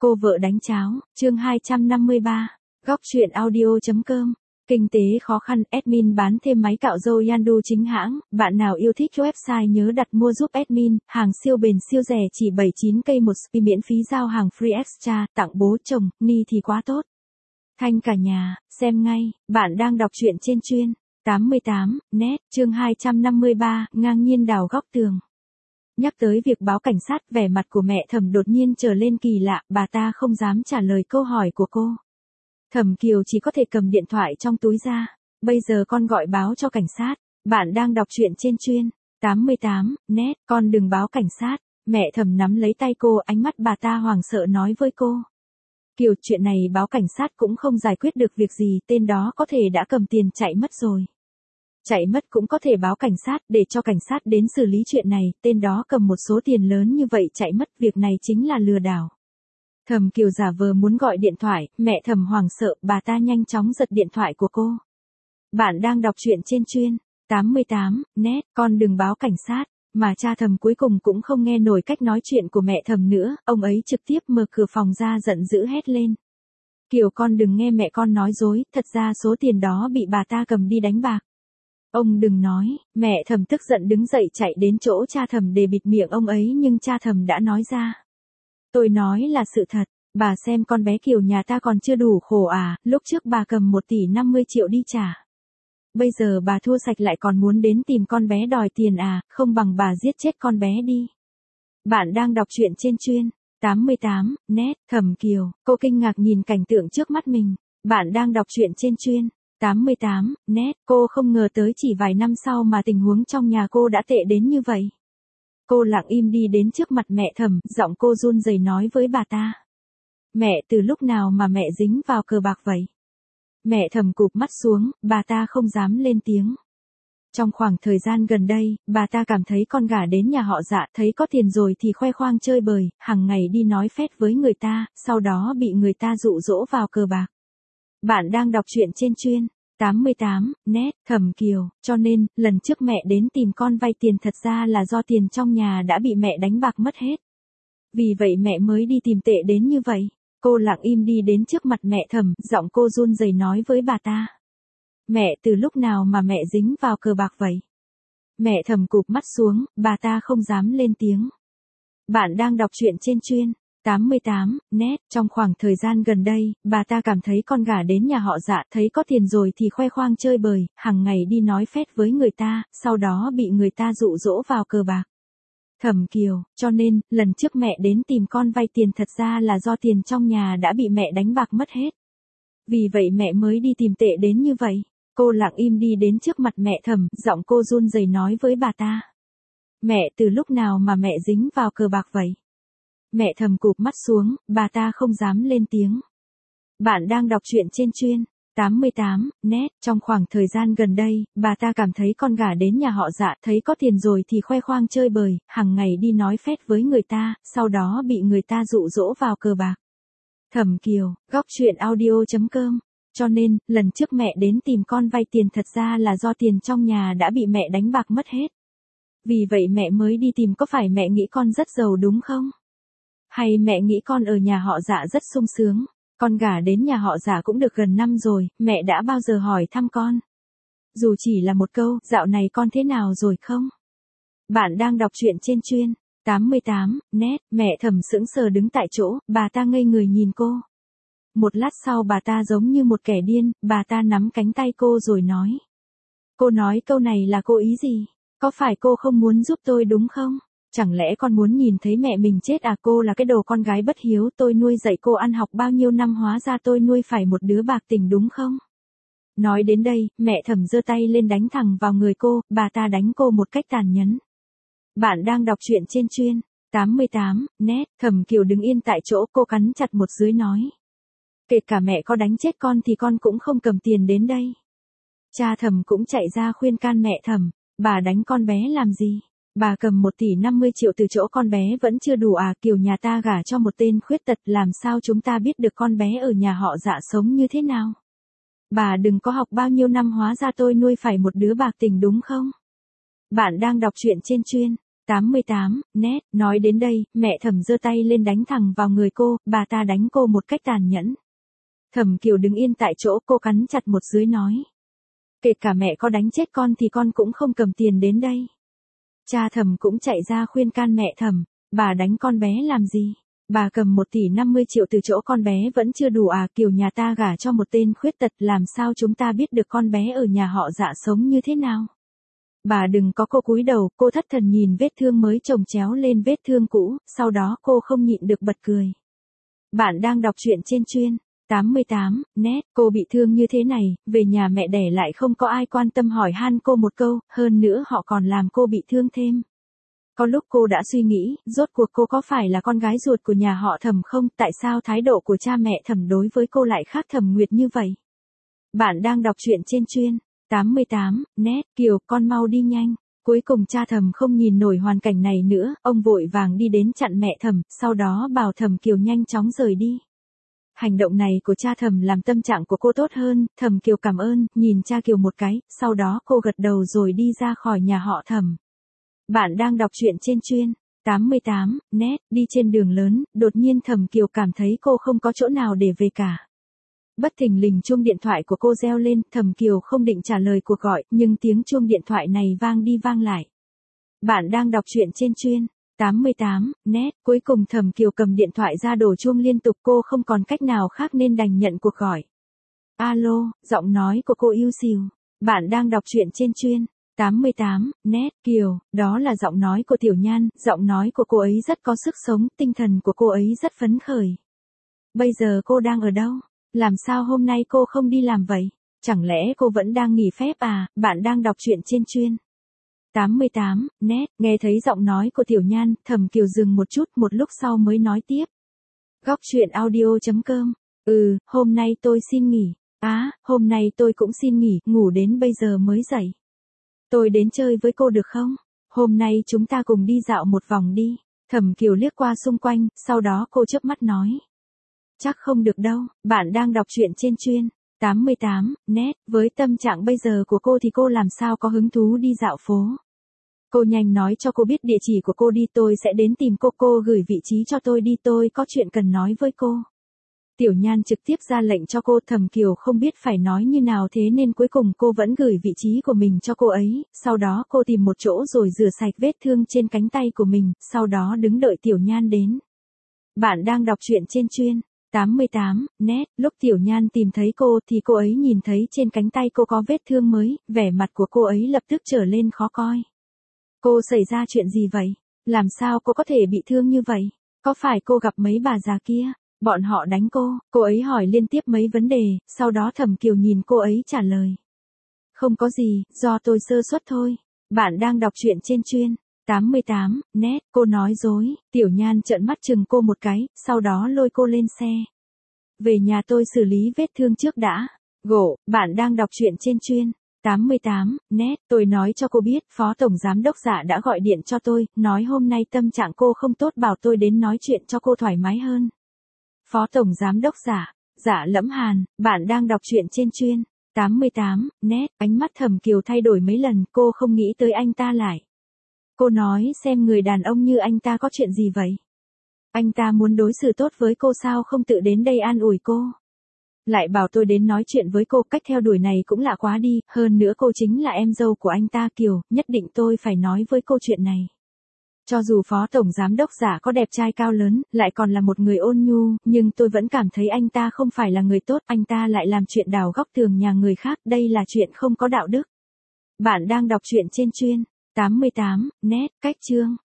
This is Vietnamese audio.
Cô vợ đánh cháo, chương 253. Góc truyện audio.com. Kinh tế khó khăn, admin bán thêm máy cạo râu Yandu chính hãng, bạn nào yêu thích website nhớ đặt mua giúp admin, hàng siêu bền siêu rẻ chỉ 79k một spi miễn phí giao hàng free extra, tặng bố chồng, ni thì quá tốt. Thanh cả nhà, xem ngay, bạn đang đọc truyện trên chuyên 88, net, chương 253, ngang nhiên đào góc tường. Nhắc tới việc báo cảnh sát, vẻ mặt của mẹ Thẩm đột nhiên trở lên kỳ lạ, bà ta không dám trả lời câu hỏi của cô. Thẩm Kiều chỉ có thể cầm điện thoại trong túi ra. Bây giờ con gọi báo cho cảnh sát. Bạn đang đọc truyện trên chuyên 88, net, con đừng báo cảnh sát. Mẹ Thẩm nắm lấy tay cô, ánh mắt bà ta hoảng sợ nói với cô. Kiều, chuyện này báo cảnh sát cũng không giải quyết được việc gì, tên đó có thể đã cầm tiền chạy mất rồi. Chạy mất cũng có thể báo cảnh sát để cho cảnh sát đến xử lý chuyện này, tên đó cầm một số tiền lớn như vậy chạy mất, việc này chính là lừa đảo. Thẩm Kiều giả vờ muốn gọi điện thoại, mẹ Thẩm hoảng sợ, bà ta nhanh chóng giật điện thoại của cô. Bạn đang đọc truyện trên chuyên 88, net, con đừng báo cảnh sát, mà cha Thẩm cuối cùng cũng không nghe nổi cách nói chuyện của mẹ Thẩm nữa, ông ấy trực tiếp mở cửa phòng ra giận dữ hét lên. Kiều, con đừng nghe mẹ con nói dối, thật ra số tiền đó bị bà ta cầm đi đánh bạc. Ông đừng nói, mẹ Thẩm tức giận đứng dậy chạy đến chỗ cha Thẩm để bịt miệng ông ấy, nhưng cha Thẩm đã nói ra. Tôi nói là sự thật, bà xem con bé Kiều nhà ta còn chưa đủ khổ à, lúc trước bà cầm 1 tỷ 50 triệu đi trả. Bây giờ bà thua sạch lại còn muốn đến tìm con bé đòi tiền à, không bằng bà giết chết con bé đi. Bạn đang đọc truyện trên chuyên 88, net, Thẩm Kiều, cô kinh ngạc nhìn cảnh tượng trước mắt mình. Bạn đang đọc truyện trên chuyên 88, net, cô không ngờ tới chỉ vài năm sau mà tình huống trong nhà cô đã tệ đến như vậy. Cô lặng im đi đến trước mặt mẹ Thẩm, giọng cô run rẩy nói với bà ta. Mẹ, từ lúc nào mà mẹ dính vào cờ bạc vậy? Mẹ Thẩm cụp mắt xuống, bà ta không dám lên tiếng. Trong khoảng thời gian gần đây, bà ta cảm thấy con gả đến nhà họ Dạ, thấy có tiền rồi thì khoe khoang chơi bời, hàng ngày đi nói phét với người ta, sau đó bị người ta dụ dỗ vào cờ bạc. Bạn đang đọc truyện trên chuyên 88, net, Thẩm Kiều, cho nên, lần trước mẹ đến tìm con vay tiền thật ra là do tiền trong nhà đã bị mẹ đánh bạc mất hết. Vì vậy mẹ mới đi tìm tệ đến như vậy. Cô lặng im đi đến trước mặt mẹ Thẩm, giọng cô run rẩy nói với bà ta. Mẹ, từ lúc nào mà mẹ dính vào cờ bạc vậy? Mẹ Thẩm cụp mắt xuống, bà ta không dám lên tiếng. Bạn đang đọc truyện trên chuyên 88, net, trong khoảng thời gian gần đây, bà ta cảm thấy con gả đến nhà họ Dạ, thấy có tiền rồi thì khoe khoang chơi bời, hàng ngày đi nói phét với người ta, sau đó bị người ta dụ dỗ vào cờ bạc. Thẩm Kiều, cho nên, lần trước mẹ đến tìm con vay tiền thật ra là do tiền trong nhà đã bị mẹ đánh bạc mất hết. Vì vậy mẹ mới đi tìm tệ đến như vậy. Cô lặng im đi đến trước mặt mẹ Thẩm, giọng cô run rẩy nói với bà ta. Mẹ, từ lúc nào mà mẹ dính vào cờ bạc vậy? Mẹ Thẩm cụp mắt xuống, bà ta không dám lên tiếng. Bạn đang đọc truyện trên chuyên 88, net, trong khoảng thời gian gần đây, bà ta cảm thấy con gả đến nhà họ Dạ, thấy có tiền rồi thì khoe khoang chơi bời, hàng ngày đi nói phét với người ta, sau đó bị người ta dụ dỗ vào cờ bạc. Thẩm Kiều, góc truyện audio.com. Cho nên, lần trước mẹ đến tìm con vay tiền thật ra là do tiền trong nhà đã bị mẹ đánh bạc mất hết. Vì vậy mẹ mới đi tìm, có phải mẹ nghĩ con rất giàu đúng không? Hay mẹ nghĩ con ở nhà họ Dạ rất sung sướng? Con gả đến nhà họ Dạ cũng được gần năm rồi, mẹ đã bao giờ hỏi thăm con? Dù chỉ là một câu, dạo này con thế nào rồi không? Bạn đang đọc truyện trên chuyên 88, net, mẹ Thẩm sững sờ đứng tại chỗ, bà ta ngây người nhìn cô. Một lát sau bà ta giống như một kẻ điên, bà ta nắm cánh tay cô rồi nói. Cô nói câu này là cô ý gì? Có phải cô không muốn giúp tôi đúng không? Chẳng lẽ con muốn nhìn thấy mẹ mình chết à? Cô là cái đồ con gái bất hiếu, tôi nuôi dạy cô ăn học bao nhiêu năm, hóa ra tôi nuôi phải một đứa bạc tình đúng không? Nói đến đây, mẹ Thẩm giơ tay lên đánh thẳng vào người cô, bà ta đánh cô một cách tàn nhẫn. Bạn đang đọc truyện trên chuyên 88, net, Thẩm Kiều đứng yên tại chỗ, cô cắn chặt một dưới nói. Kể cả mẹ có đánh chết con thì con cũng không cầm tiền đến đây. Cha Thẩm cũng chạy ra khuyên can mẹ Thẩm, bà đánh con bé làm gì? Bà cầm 1 tỷ 50 triệu từ chỗ con bé vẫn chưa đủ à? Kiều nhà ta gả cho một tên khuyết tật, làm sao chúng ta biết được con bé ở nhà họ Dạ sống như thế nào? Bà đừng có học bao nhiêu năm, hóa ra tôi nuôi phải một đứa bạc tình đúng không? Bạn đang đọc truyện trên chuyên 88, net, nói đến đây, mẹ Thẩm giơ tay lên đánh thẳng vào người cô, bà ta đánh cô một cách tàn nhẫn. Thẩm Kiều đứng yên tại chỗ, cô cắn chặt một dưới nói. Kể cả mẹ có đánh chết con thì con cũng không cầm tiền đến đây. Cha Thẩm cũng chạy ra khuyên can mẹ Thẩm, bà đánh con bé làm gì? Bà cầm 1 tỷ 50 triệu từ chỗ con bé vẫn chưa đủ à, Kiều nhà ta gả cho một tên khuyết tật, làm sao chúng ta biết được con bé ở nhà họ Dạ sống như thế nào? Bà đừng có, cô cúi đầu, cô thất thần nhìn vết thương mới chồng chéo lên vết thương cũ, sau đó cô không nhịn được bật cười. Bạn đang đọc truyện trên chuyên 88, net, cô bị thương như thế này, về nhà mẹ đẻ lại không có ai quan tâm hỏi han cô một câu, hơn nữa họ còn làm cô bị thương thêm. Có lúc cô đã suy nghĩ, rốt cuộc cô có phải là con gái ruột của nhà họ Thẩm không, tại sao thái độ của cha mẹ Thẩm đối với cô lại khác Thẩm Nguyệt như vậy? Bạn đang đọc truyện trên chuyên 88, net, Kiều, con mau đi nhanh. Cuối cùng cha Thẩm không nhìn nổi hoàn cảnh này nữa, ông vội vàng đi đến chặn mẹ Thẩm, sau đó bảo Thẩm Kiều nhanh chóng rời đi. Hành động này của cha Thẩm làm tâm trạng của cô tốt hơn, Thẩm Kiều cảm ơn, nhìn cha Kiều một cái, sau đó cô gật đầu rồi đi ra khỏi nhà họ Thẩm. Bạn đang đọc truyện trên chuyên 88, net, đi trên đường lớn, đột nhiên Thẩm Kiều cảm thấy cô không có chỗ nào để về cả. Bất thình lình chuông điện thoại của cô reo lên, Thẩm Kiều không định trả lời cuộc gọi, nhưng tiếng chuông điện thoại này vang đi vang lại. Bạn đang đọc truyện trên chuyên 88, net, cuối cùng Thẩm Kiều cầm điện thoại ra đổ chuông liên tục, cô không còn cách nào khác nên đành nhận cuộc gọi. Alo, giọng nói của cô yếu xìu. Bạn đang đọc truyện trên chuyên 88, net, Kiều, đó là giọng nói của Tiểu Nhan, giọng nói của cô ấy rất có sức sống, tinh thần của cô ấy rất phấn khởi. Bây giờ cô đang ở đâu? Làm sao hôm nay cô không đi làm vậy? Chẳng lẽ cô vẫn đang nghỉ phép à? Bạn đang đọc truyện trên chuyên 88, net, nghe thấy giọng nói của Tiểu Nhan, Thẩm Kiều dừng một chút, một lúc sau mới nói tiếp. Góc truyện audio.com. Hôm nay tôi xin nghỉ. Hôm nay tôi cũng xin nghỉ, ngủ đến bây giờ mới dậy. Tôi đến chơi với cô được không? Hôm nay chúng ta cùng đi dạo một vòng đi. Thẩm Kiều liếc qua xung quanh, sau đó cô chớp mắt nói. Chắc không được đâu, bạn đang đọc truyện trên chuyên 88, net, với tâm trạng bây giờ của cô thì cô làm sao có hứng thú đi dạo phố. Cô nhanh nói cho cô biết địa chỉ của cô đi, tôi sẽ đến tìm cô gửi vị trí cho tôi đi, tôi có chuyện cần nói với cô. Tiểu Nhan trực tiếp ra lệnh cho cô, Thẩm Kiều không biết phải nói như nào thế nên cuối cùng cô vẫn gửi vị trí của mình cho cô ấy, sau đó cô tìm một chỗ rồi rửa sạch vết thương trên cánh tay của mình, sau đó đứng đợi Tiểu Nhan đến. Bạn đang đọc truyện trên chuyên 88, net, lúc Tiểu Nhan tìm thấy cô thì cô ấy nhìn thấy trên cánh tay cô có vết thương mới, vẻ mặt của cô ấy lập tức trở lên khó coi. Cô xảy ra chuyện gì vậy? Làm sao cô có thể bị thương như vậy? Có phải cô gặp mấy bà già kia? Bọn họ đánh cô ấy hỏi liên tiếp mấy vấn đề, sau đó Thẩm Kiều nhìn cô ấy trả lời. Không có gì, do tôi sơ suất thôi. Bạn đang đọc truyện trên chuyên 88, net, cô nói dối, Tiểu Nhan trợn mắt chừng cô một cái, sau đó lôi cô lên xe. Về nhà tôi xử lý vết thương trước đã. Bạn đang đọc truyện trên chuyên 88, net, tôi nói cho cô biết, Phó Tổng Giám đốc Dạ đã gọi điện cho tôi, nói hôm nay tâm trạng cô không tốt, bảo tôi đến nói chuyện cho cô thoải mái hơn. Phó Tổng Giám đốc Dạ, Dạ Lẫm Hàn, bạn đang đọc truyện trên chuyên 88, net, ánh mắt Thẩm Kiều thay đổi mấy lần, cô không nghĩ tới anh ta lại. Cô nói xem người đàn ông như anh ta có chuyện gì vậy? Anh ta muốn đối xử tốt với cô sao không tự đến đây an ủi cô? Lại bảo tôi đến nói chuyện với cô, cách theo đuổi này cũng lạ quá đi, hơn nữa cô chính là em dâu của anh ta Kiều, nhất định tôi phải nói với cô chuyện này. Cho dù Phó Tổng Giám đốc Dạ có đẹp trai cao lớn, lại còn là một người ôn nhu, nhưng tôi vẫn cảm thấy anh ta không phải là người tốt, anh ta lại làm chuyện đào góc tường nhà người khác, đây là chuyện không có đạo đức. Bạn đang đọc truyện trên chuyên 88, net, cách chương